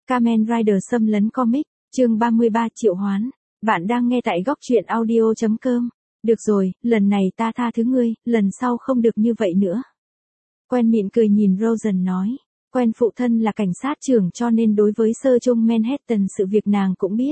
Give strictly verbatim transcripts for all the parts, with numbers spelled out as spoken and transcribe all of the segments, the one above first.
Kamen Rider xâm lấn comic, chương ba mươi ba triệu hoán. Bạn đang nghe tại góc truyện audio chấm com. Được rồi, lần này ta tha thứ ngươi, lần sau không được như vậy nữa. Quen mịn cười nhìn Rosen nói. Quen phụ thân là cảnh sát trưởng cho nên đối với sơ chung Manhattan sự việc nàng cũng biết.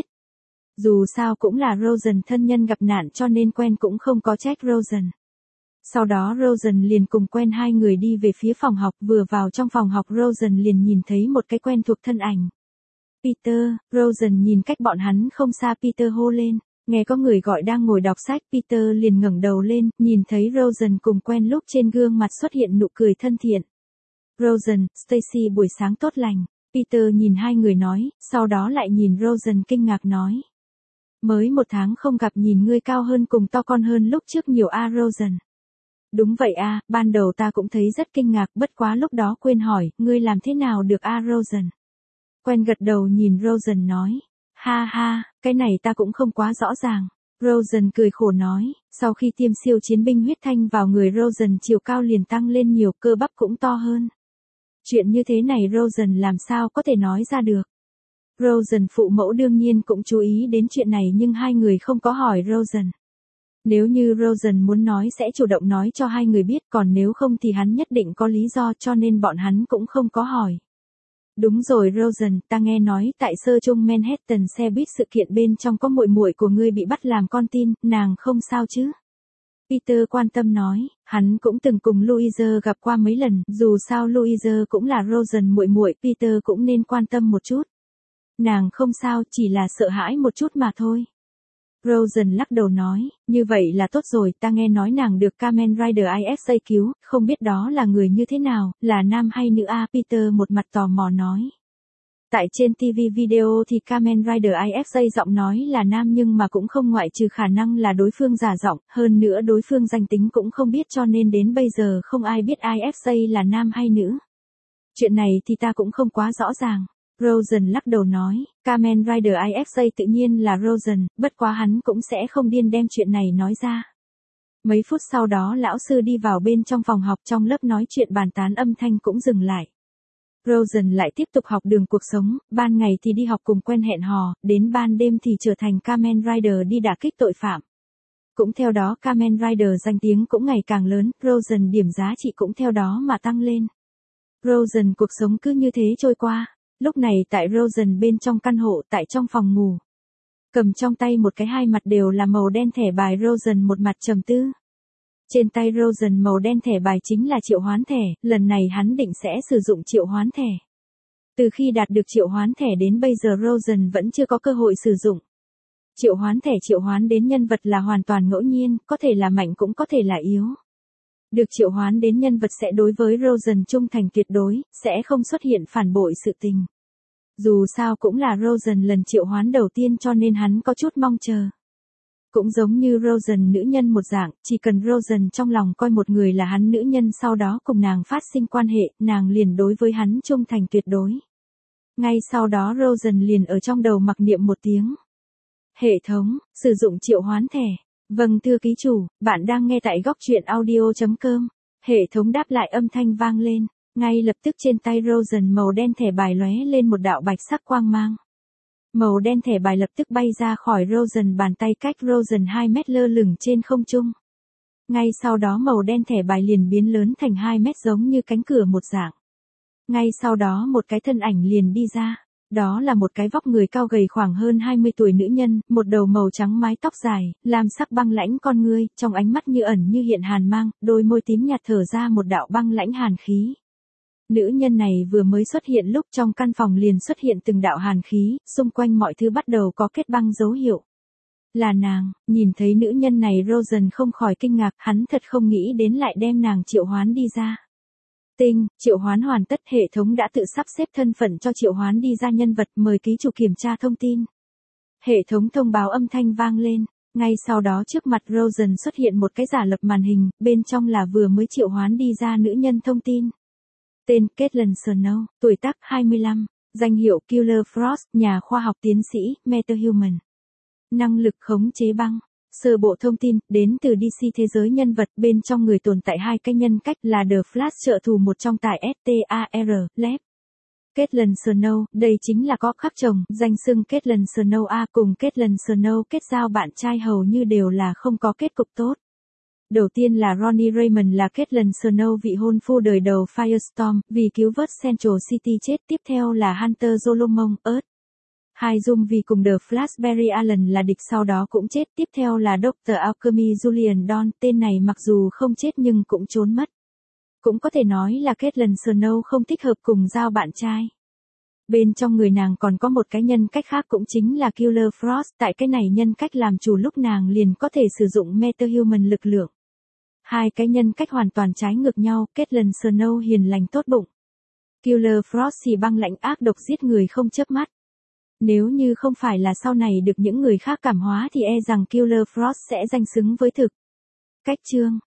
Dù sao cũng là Rosen thân nhân gặp nạn cho nên Quen cũng không có trách Rosen. Sau đó Rosen liền cùng Quen hai người đi về phía phòng học, vừa vào trong phòng học Rosen liền nhìn thấy một cái quen thuộc thân ảnh. Peter, Rosen nhìn cách bọn hắn không xa Peter hô lên, nghe có người gọi đang ngồi đọc sách Peter liền ngẩng đầu lên, nhìn thấy Rosen cùng Quen lúc trên gương mặt xuất hiện nụ cười thân thiện. Rosen, Stacy buổi sáng tốt lành, Peter nhìn hai người nói, sau đó lại nhìn Rosen kinh ngạc nói. Mới một tháng không gặp nhìn ngươi cao hơn cùng to con hơn lúc trước nhiều a Rosen. Đúng vậy a, ban đầu ta cũng thấy rất kinh ngạc, bất quá lúc đó quên hỏi, ngươi làm thế nào được a Rosen? Quen gật đầu nhìn Rosen nói, ha ha, cái này ta cũng không quá rõ ràng. Rosen cười khổ nói, sau khi tiêm siêu chiến binh huyết thanh vào người Rosen chiều cao liền tăng lên nhiều, cơ bắp cũng to hơn. Chuyện như thế này Rosen làm sao có thể nói ra được. Rosen phụ mẫu đương nhiên cũng chú ý đến chuyện này nhưng hai người không có hỏi Rosen. Nếu như Rosen muốn nói sẽ chủ động nói cho hai người biết, còn nếu không thì hắn nhất định có lý do cho nên bọn hắn cũng không có hỏi. Đúng rồi Rosen, ta nghe nói tại sơ chung Manhattan xe buýt sự kiện bên trong có muội muội của ngươi bị bắt làm con tin, nàng không sao chứ? Peter quan tâm nói, hắn cũng từng cùng Louise gặp qua mấy lần, dù sao Louise cũng là Rosen muội muội, Peter cũng nên quan tâm một chút. Nàng không sao, chỉ là sợ hãi một chút mà thôi. Rosen lắc đầu nói, như vậy là tốt rồi, ta nghe nói nàng được Kamen Rider i ét a cứu, không biết đó là người như thế nào, là nam hay nữ a Peter một mặt tò mò nói. Tại trên ti vi video thì Kamen Rider i ét a giọng nói là nam nhưng mà cũng không ngoại trừ khả năng là đối phương giả giọng, hơn nữa đối phương danh tính cũng không biết cho nên đến bây giờ không ai biết i ét a là nam hay nữ. Chuyện này thì ta cũng không quá rõ ràng. Rosen lắc đầu nói, Kamen Rider i ét a tự nhiên là Rosen, bất quá hắn cũng sẽ không điên đem chuyện này nói ra. Mấy phút sau đó lão sư đi vào bên trong phòng học, trong lớp nói chuyện bàn tán âm thanh cũng dừng lại. Rosen lại tiếp tục học đường cuộc sống, ban ngày thì đi học cùng Quen hẹn hò, đến ban đêm thì trở thành Kamen Rider đi đả kích tội phạm. Cũng theo đó Kamen Rider danh tiếng cũng ngày càng lớn, Rosen điểm giá trị cũng theo đó mà tăng lên. Rosen cuộc sống cứ như thế trôi qua. Lúc này tại Rosen bên trong căn hộ, tại trong phòng ngủ. Cầm trong tay một cái hai mặt đều là màu đen thẻ bài Rosen một mặt trầm tư. Trên tay Rosen màu đen thẻ bài chính là triệu hoán thẻ, lần này hắn định sẽ sử dụng triệu hoán thẻ. Từ khi đạt được triệu hoán thẻ đến bây giờ Rosen vẫn chưa có cơ hội sử dụng. Triệu hoán thẻ triệu hoán đến nhân vật là hoàn toàn ngẫu nhiên, có thể là mạnh cũng có thể là yếu. Được triệu hoán đến nhân vật sẽ đối với Rosen trung thành tuyệt đối, sẽ không xuất hiện phản bội sự tình. Dù sao cũng là Rosen lần triệu hoán đầu tiên cho nên hắn có chút mong chờ. Cũng giống như Rosen nữ nhân một dạng, chỉ cần Rosen trong lòng coi một người là hắn nữ nhân sau đó cùng nàng phát sinh quan hệ, nàng liền đối với hắn trung thành tuyệt đối. Ngay sau đó Rosen liền ở trong đầu mặc niệm một tiếng. Hệ thống, sử dụng triệu hoán thẻ. Vâng thưa ký chủ, bạn đang nghe tại góc truyện audio chấm com. Hệ thống đáp lại âm thanh vang lên, ngay lập tức trên tay Rosen màu đen thẻ bài lóe lên một đạo bạch sắc quang mang. Màu đen thẻ bài lập tức bay ra khỏi Rosen bàn tay cách Rosen hai mét lơ lửng trên không trung. Ngay sau đó màu đen thẻ bài liền biến lớn thành hai mét giống như cánh cửa một dạng. Ngay sau đó một cái thân ảnh liền đi ra. Đó là một cái vóc người cao gầy khoảng hơn hai mươi tuổi nữ nhân, một đầu màu trắng mái tóc dài, lam sắc băng lãnh con ngươi, trong ánh mắt như ẩn như hiện hàn mang, đôi môi tím nhạt thở ra một đạo băng lãnh hàn khí. Nữ nhân này vừa mới xuất hiện lúc trong căn phòng liền xuất hiện từng đạo hàn khí, xung quanh mọi thứ bắt đầu có kết băng dấu hiệu. Là nàng, nhìn thấy nữ nhân này Rosen không khỏi kinh ngạc, hắn thật không nghĩ đến lại đem nàng triệu hoán đi ra. Tinh, triệu hoán hoàn tất, hệ thống đã tự sắp xếp thân phận cho triệu hoán đi ra nhân vật, mời ký chủ kiểm tra thông tin. Hệ thống thông báo âm thanh vang lên, ngay sau đó trước mặt Rosen xuất hiện một cái giả lập màn hình, bên trong là vừa mới triệu hoán đi ra nữ nhân thông tin. Tên, Caitlin Snow, tuổi tác hai mươi lăm, danh hiệu Killer Frost, nhà khoa học tiến sĩ, MetaHuman. Năng lực khống chế băng. Sơ bộ thông tin, đến từ đê xê thế giới nhân vật, bên trong người tồn tại hai cái nhân cách là The Flash trợ thủ một trong tại ét tê a rờ, Lab. Caitlin Snow, đây chính là có khắc chồng, danh xưng Caitlin Snow A cùng Caitlin Snow kết giao bạn trai hầu như đều là không có kết cục tốt. Đầu tiên là Ronnie Raymond là Caitlin Snow vị hôn phu đời đầu Firestorm, vì cứu vớt Central City chết. Tiếp theo là Hunter Solomon, Earth. Hai Zoom vì cùng The Flash Barry Allen là địch sau đó cũng chết. Tiếp theo là doctor Alchemy Julian Dawn, tên này mặc dù không chết nhưng cũng trốn mất. Cũng có thể nói là Caitlin Snow không thích hợp cùng giao bạn trai. Bên trong người nàng còn có một cái nhân cách khác cũng chính là Killer Frost, tại cái này nhân cách làm chủ lúc nàng liền có thể sử dụng metahuman lực lượng. Hai cái nhân cách hoàn toàn trái ngược nhau, Caitlin Snow hiền lành tốt bụng. Killer Frost xì băng lãnh ác độc giết người không chớp mắt. Nếu như không phải là sau này được những người khác cảm hóa thì e rằng Killer Frost sẽ danh xứng với thực. Cách chương